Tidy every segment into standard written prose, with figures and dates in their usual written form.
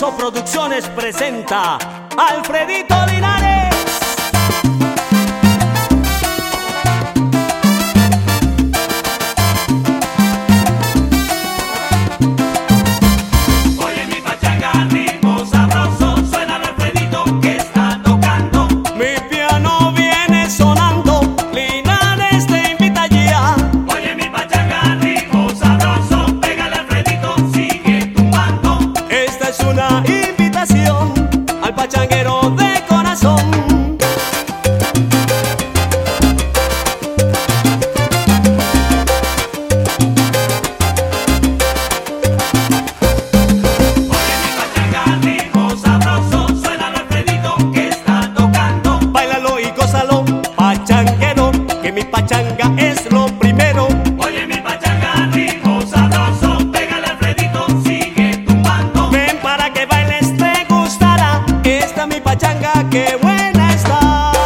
Sabroso Producciones presenta Alfredito Linares. Oye mi pachanga, ritmo sabroso, suena el Alfredito que está tocando. Mi piano viene sonando, Linares te invita ya. Oye mi pachanga, ritmo sabroso, pégale Alfredito, sigue tumbando. Esta es una invitación al pachanguero de corazón. Oye mi pachanga, ritmo sabroso, suena el Alfredito que está tocando. Báilalo y gózalo, pachanguero, que mi pachanga es lo primero. Oye mi pachanga, ritmo sabroso, pégale Alfredito, sigue tumbando. Ven para que bailes, te gustará. Esta mi pachanga, qué buena está.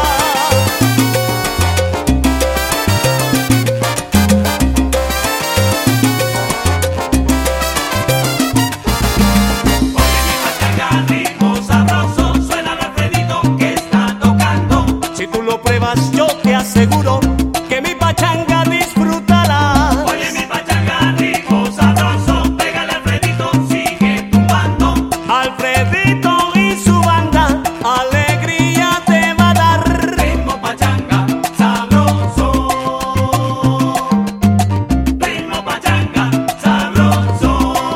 Oye mi pachanga, ritmo sabroso, suena el Alfredito que está tocando. Si tú lo pruebas, yo te aseguro que mi pachanga disfrutará. Oye mi pachanga, ritmo sabroso, pégale Alfredito, sigue tumbando. Alfredito y su banda, alegría te va a dar. Ritmo pachanga, sabroso. Ritmo pachanga, sabroso.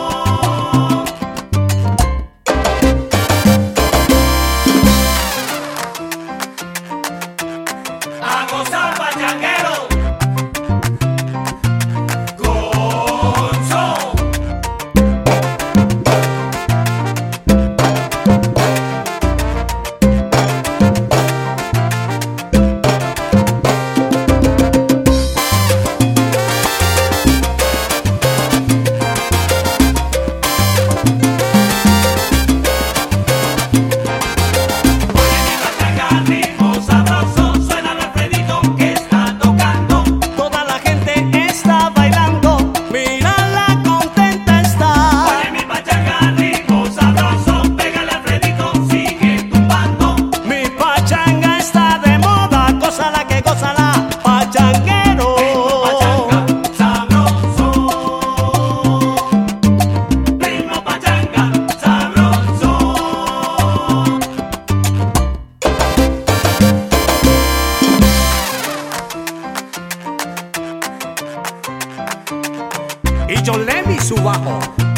A gozar pachanguero. Gonzo. Oye mi pachanga, ritmo sabroso, suena el Alfredito que está tocando. Toda la gente está bailando, mírala contenta está. Oye mi pachanga, ritmo sabroso, pégale Alfredito, sigue tumbando. Mi pachanga está de moda, gózala que gózala, pachanguero. Ritmo pachanga, sabroso. Ritmo pachanga, sabroso. Y John Lemmy su bajo.